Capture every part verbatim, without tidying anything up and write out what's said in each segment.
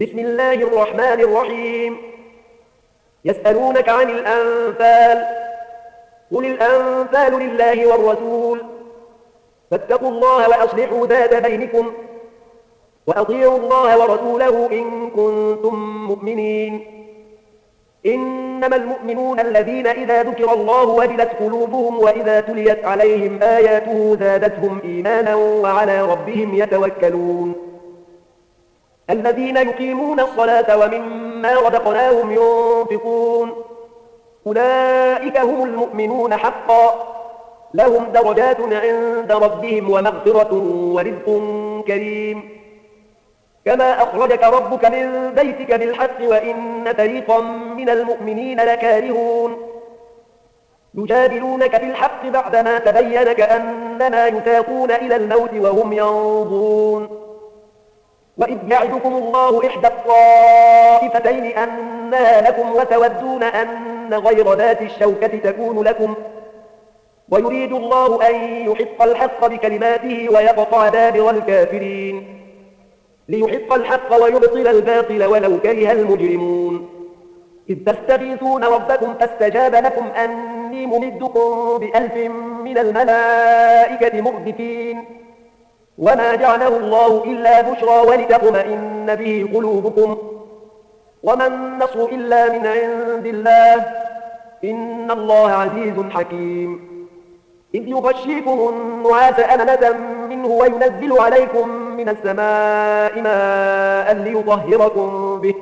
بسم الله الرحمن الرحيم. يسألونك عن الأنفال، قل الأنفال لله والرسول، فاتقوا الله وأصلحوا ذات بينكم، وأطيعوا الله ورسوله إن كنتم مؤمنين. إنما المؤمنون الذين إذا ذكر الله وجلت قلوبهم وإذا تليت عليهم آياته زادتهم إيمانا وعلى ربهم يتوكلون. الذين يقيمون الصلاة ومما رزقناهم ينفقون، أولئك هم المؤمنون حقا، لهم درجات عند ربهم ومغفرة ورزق كريم. كما أخرجك ربك من بيتك بالحق وإن فريقا من المؤمنين لكارهون، يجادلونك في الحق بعدما تبين كأنما يساقون إلى الموت وهم ينظرون. وإذ يعدكم الله إحدى الطائفتين أنها لكم وتودون أن غير ذات الشوكة تكون لكم، ويريد الله أن يحق الحق بكلماته ويقطع دابر الكافرين، ليحق الحق ويبطل الباطل ولو كره المجرمون. إذ تستغيثون ربكم فاستجاب لكم أني ممدكم بألف من الملائكة مردفين، وما جعله الله إلا بشرى ولتطمئن به قلوبكم، وما النصر إلا من عند الله، إن الله عزيز حكيم. إذ يغشيكم النعاس أمنة منه وينزل عليكم من السماء ماء ليطهركم به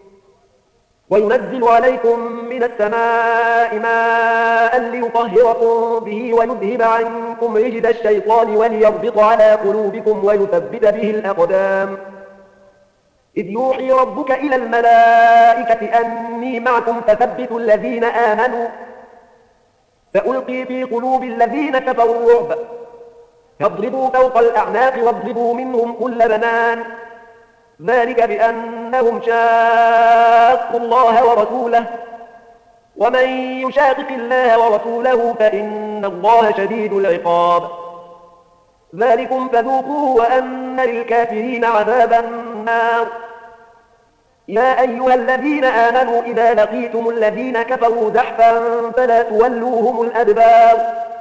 وينزل عليكم من السماء ماء ليطهركم به ويذهب عنكم رجز الشيطان وليربط على قلوبكم ويثبت به الأقدام. إذ يوحي ربك إلى الملائكة أني معكم فثبتوا الذين آمنوا، فألقي في قلوب الذين كفروا الرعب، فاضربوا فوق الأعناق واضربوا منهم كل بنان، ذلك بأنهم شاقوا الله ورسوله، ومن يشاقق الله ورسوله فإن الله شديد العقاب. ذلكم فذوقوه وأن للكافرين عذاب النار. يا أيها الذين آمنوا إذا لقيتم الذين كفروا زحفا فلا تولوهم الأدبار،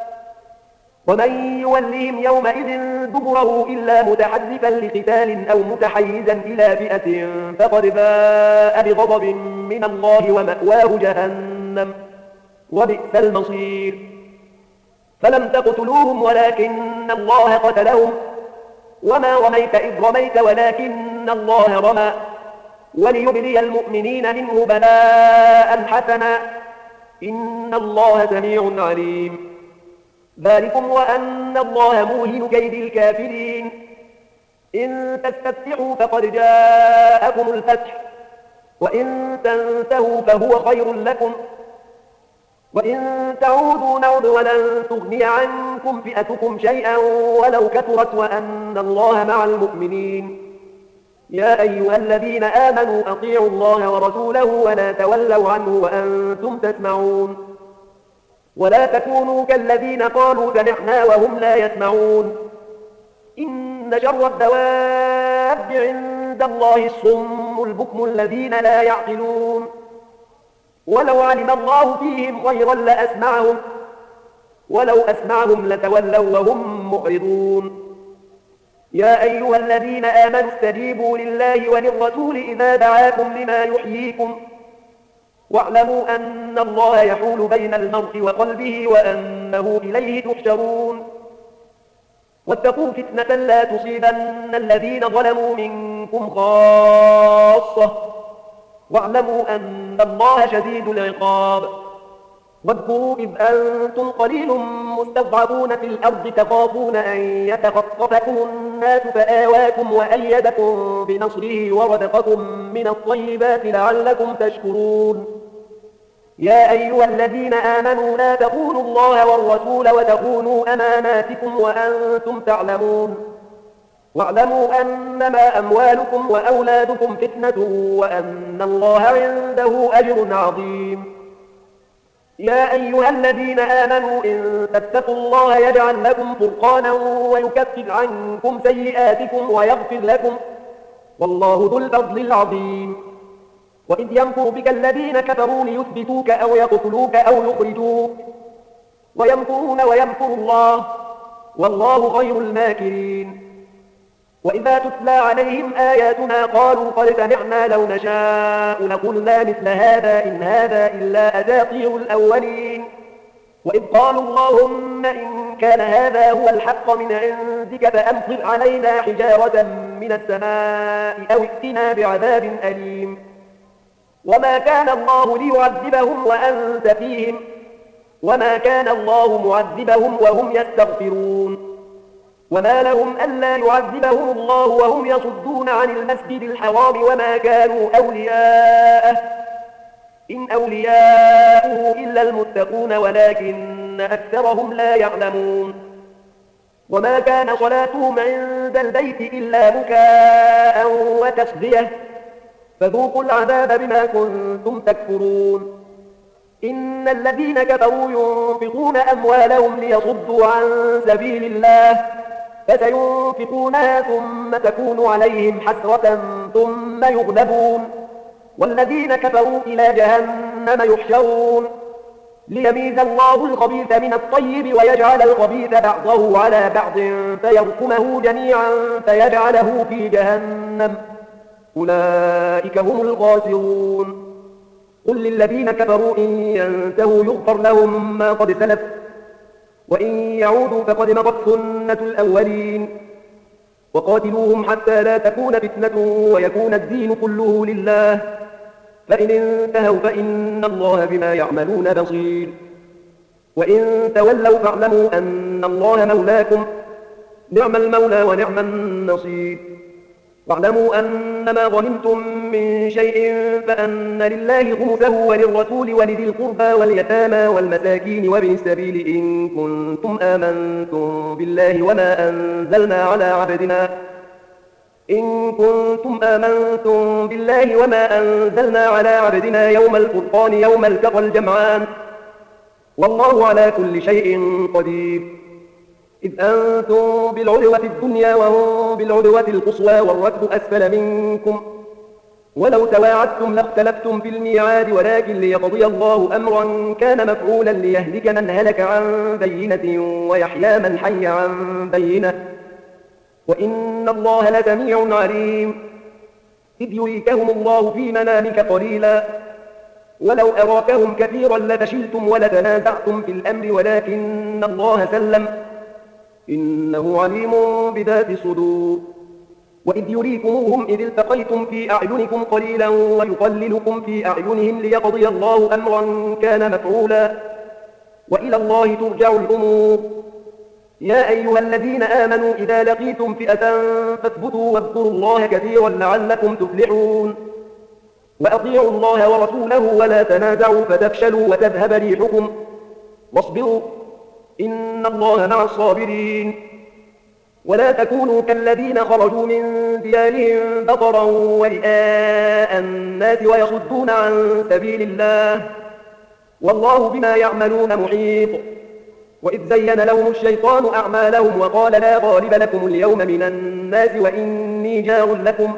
ومن يولهم يومئذ دبره إلا متحرفا لقتال أو متحيزا إلى فئة فقد باء بغضب من الله ومأواه جهنم وبئس المصير. فلم تقتلوهم ولكن الله قتلهم، وما رميت إذ رميت ولكن الله رمى، وليبلي المؤمنين منه بلاء حسنا، إن الله سميع عليم. ذلكم وأن الله موهن كيد الكافرين. إن تستفتحوا فقد جاءكم الفتح، وإن تنتهوا فهو خير لكم، وإن تعودوا نعد ولن تغني عنكم فئتكم شيئا ولو كثرت وأن الله مع المؤمنين. يا أيها الذين آمنوا أطيعوا الله ورسوله ولا تولوا عنه وأنتم تسمعون، ولا تكونوا كالذين قالوا سمعنا وهم لا يسمعون. إن شر الدواب عند الله الصم البكم الذين لا يعقلون، ولو علم الله فيهم خيرا لأسمعهم، ولو أسمعهم لتولوا وهم معرضون. يا أيها الذين آمنوا استجيبوا لله وللرسول إذا دعاكم لما يحييكم، واعلموا أن الله يحول بين المرء وقلبه وأنه إليه تحشرون. واتقوا فتنة لا تصيبن الذين ظلموا منكم خاصة، واعلموا أن الله شديد العقاب. واذكروا إذ أنتم قليل مستضعفون في الأرض تخافون أن يتخطفكم الناس فآواكم وأيدكم بنصره ورزقكم من الطيبات لعلكم تشكرون. يا أيها الذين آمنوا لا تخونوا الله والرسول وتخونوا أماناتكم وأنتم تعلمون، واعلموا أنما أموالكم وأولادكم فتنة وأن الله عنده أجر عظيم. يا أيها الذين آمنوا إن تتقوا الله يجعل لكم فرقانا ويكفر عنكم سيئاتكم ويغفر لكم، والله ذو الفضل العظيم. وإذ يمكر بك الذين كفروا ليثبتوك أو يقتلوك أو يخرجوك ويمكرون ويمكر الله والله خير الماكرين. وإذا تتلى عليهم آياتنا قالوا قد سمعنا لو نشاء لقلنا مثل هذا إن هذا إلا أساطير الأولين. وإذ قالوا اللهم إن كان هذا هو الحق من عندك فأمطر علينا حجارة من السماء أو ائتنا بعذاب أليم. وما كان الله ليعذبهم وأنت فيهم وما كان الله معذبهم وهم يستغفرون. وما لهم ألا يعذبهم الله وهم يصدون عن المسجد الحرام وما كانوا أولياءه إن أولياؤه إلا المتقون ولكن أكثرهم لا يعلمون. وما كان صلاتهم عند البيت إلا بكاء وتصدية فذوقوا العذاب بما كنتم تكفرون. إن الذين كفروا ينفقون أموالهم ليصدوا عن سبيل الله فسينفقونها ثم تكون عليهم حسرة ثم يغلبون والذين كفروا إلى جهنم يحشرون ليميز الله الخبيث من الطيب ويجعل الخبيث بعضه على بعض فيركمه جميعا فيجعله في جهنم أولئك هم الخاسرون. قل للذين كفروا إن ينتهوا يغفر لهم ما قد سلف وإن يعودوا فقد مضت سنة الأولين. وقاتلوهم حتى لا تكون فتنة ويكون الدين كله لله فإن انتهوا فإن الله بما يعملون بصير. وإن تولوا فاعلموا أن الله مولاكم نعم المولى ونعم النصير. واعلموا أنما غنمتم من شيء فأن لله خمسه وللرسول ولذي القربى واليتامى والمساكين وابن السبيل إن كنتم آمنتم بالله وما أنزلنا على عبدنا إن كنتم آمنتم بالله وما أنزلنا على عبدنا يوم الفرقان يوم التقى الجمعان والله على كل شيء قدير. إذ أنتم بالعدوة الدنيا وهم بالعدوة القصوى والركب أسفل منكم ولو تواعدتم لاختلفتم في الميعاد ولكن ليقضي الله أمرا كان مفعولا ليهلك من هلك عن بينة ويحيى من حي عن بينة وإن الله لسميع عليم. إذ يريكهم الله في منامك قليلا ولو أراكهم كثيرا لفشلتم ولتنازعتم في الأمر ولكن الله سلم إنه عليم بذات الصدور. وإذ يريكموهم إذ التقيتم في أعينكم قليلا ويقللكم في أعينهم ليقضي الله أمرا كان مفعولا وإلى الله ترجع الأمور. يا أيها الذين آمنوا إذا لقيتم فئة فاثبتوا واذكروا الله كثيرا لعلكم تفلحون. وأطيعوا الله ورسوله ولا تنازعوا فتفشلوا وتذهب ريحكم واصبروا إن الله مع الصابرين. ولا تكونوا كالذين خرجوا من ديارهم بطرا ورئاء الناس ويصدون عن سبيل الله والله بما يعملون محيط. وإذ زين لهم الشيطان أعمالهم وقال لا غالب لكم اليوم من الناس وإني جار لكم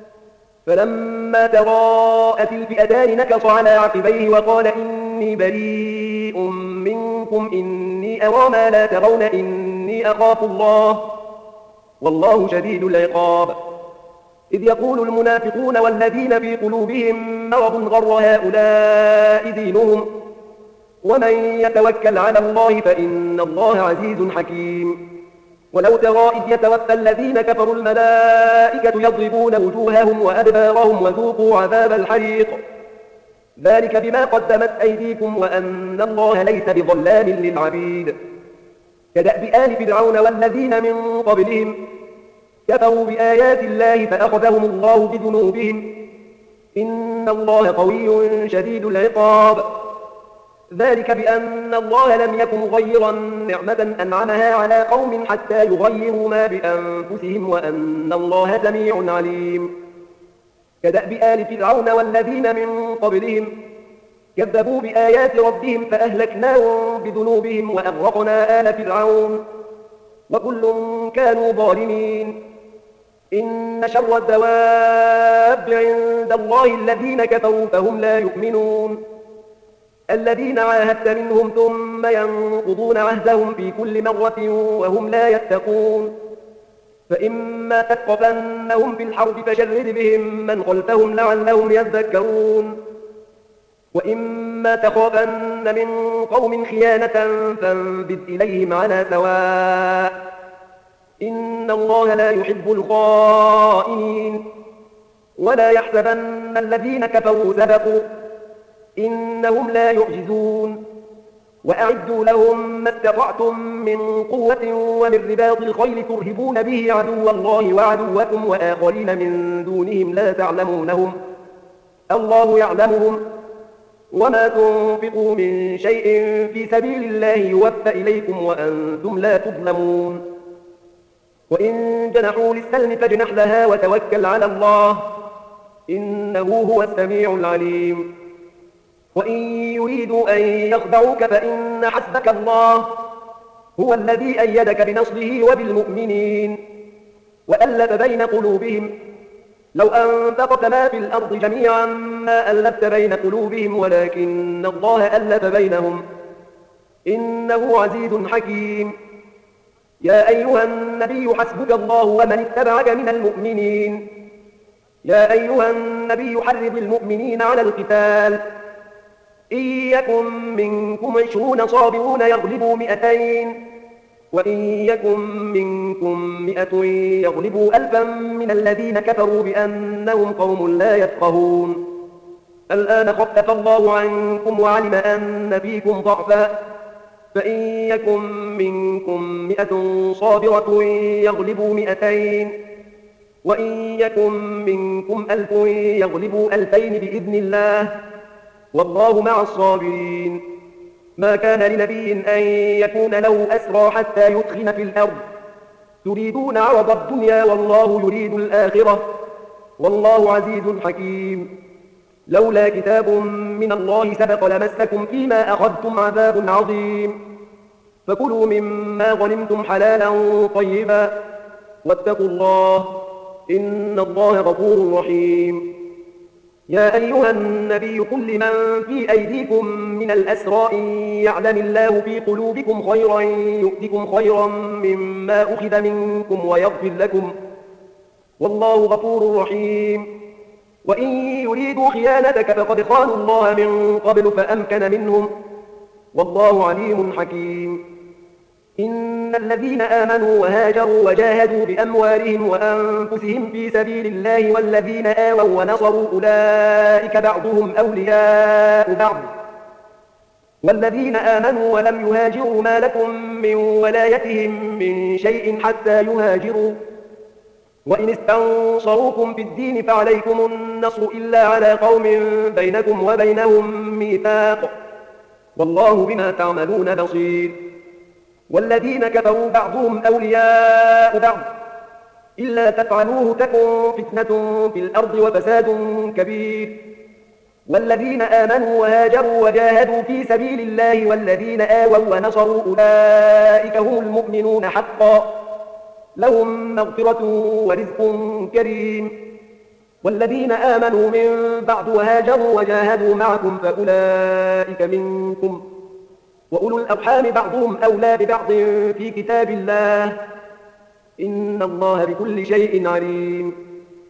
فلما تراءت الفئتان نكص على عقبيه وقال إني بريء منكم إني أرى ما لا ترون إني أخاف الله والله شديد العقاب. إذ يقول المنافقون والذين في قلوبهم مرض غر هؤلاء دينهم ومن يتوكل على الله فإن الله عزيز حكيم. ولو ترى إذ يتوفى الذين كفروا الملائكة يضربون وجوههم وأدبارهم وذوقوا عذاب الحريق ذلك بما قدمت أيديكم وأن الله ليس بظلام للعبيد. كدأب آل فرعون والذين من قبلهم كفروا بآيات الله فأخذهم الله بذنوبهم إن الله قوي شديد العقاب. ذلك بأن الله لم يكن مغيرا نعمة أنعمها على قوم حتى يغيروا ما بأنفسهم وأن الله سميع عليم. كدأب آل فرعون والذين من قبلهم كذبوا بآيات ربهم فأهلكناهم بذنوبهم وأغرقنا آل فرعون وكل كانوا ظالمين. إن شر الدواب عند الله الذين كفروا فهم لا يؤمنون الذين عاهدت منهم ثم ينقضون عهدهم في كل مرة وهم لا يتقون فإما تثقفنهم في الحرب فشرد بهم من خلفهم لعلهم يذكرون وإما تخافن من قوم خيانة فانبذ إليهم على سواء إن الله لا يحب الخائنين ولا يحسبن الذين كفروا سبقوا إنهم لا يعجزون وأعدوا لهم ما استطعتم من قوة ومن رباط الخيل ترهبون به عدو الله وعدوكم وآخرين من دونهم لا تعلمونهم الله يعلمهم وما تنفقوا من شيء في سبيل الله يوفى إليكم وأنتم لا تظلمون وإن جنحوا للسلم فاجنح لها وتوكل على الله إنه هو السميع العليم وإن يريدوا أن يخدعوك فإن حسبك الله هو الذي أيدك بنصره وبالمؤمنين وألف بين قلوبهم لو أنفقت ما في الأرض جميعا ما ألفت بين قلوبهم ولكن الله ألف بينهم إنه عزيز حكيم يا أيها النبي حسبك الله ومن اتبعك من المؤمنين يا أيها النبي حرض المؤمنين على القتال إن يكن منكم عشرون صابرون يغلبوا مئتين وإن يكن منكم مئة يغلبوا ألفا من الذين كفروا بأنهم قوم لا يفقهون الآن خفف الله عنكم وعلم أن فيكم ضعفا فإن يكن منكم مئة صابرة يغلبوا مئتين وإن يكن منكم ألف يغلبوا ألفين بإذن الله والله مع الصابرين ما كان لنبي أن يكون له أسرى حتى يدخن في الأرض تريدون عرض الدنيا والله يريد الآخرة والله عزيز حكيم لولا كتاب من الله سبق لمسكم فيما أخذتم عذاب عظيم فكلوا مما غنمتم حلالا طيبا واتقوا الله إن الله غفور رحيم يا أيها النبي قل لمن في أيديكم من الأسرى إن يعلم الله في قلوبكم خيرا يؤتكم خيرا مما أخذ منكم ويغفر لكم والله غفور رحيم وإن يريدوا خيانتك فقد خانوا الله من قبل فأمكن منهم والله عليم حكيم إن الذين آمنوا وهاجروا وجاهدوا بأموالهم وأنفسهم في سبيل الله والذين آووا ونصروا أولئك بعضهم أولياء بعض والذين آمنوا ولم يهاجروا ما لكم من ولايتهم من شيء حتى يهاجروا وإن استنصروكم في الدين فعليكم النصر إلا على قوم بينكم وبينهم ميثاق والله بما تعملون بصير والذين كفروا بعضهم أولياء بعض إلا تفعلوه تكن فتنة في الأرض وفساد كبير والذين آمنوا وهاجروا وجاهدوا في سبيل الله والذين آووا ونصروا أولئك هم المؤمنون حقا لهم مغفرة ورزق كريم والذين آمنوا من بعد وهاجروا وجاهدوا معكم فأولئك منكم وأولو الأرحام بعضهم أولى ببعض في كتاب الله إن الله بكل شيء عليم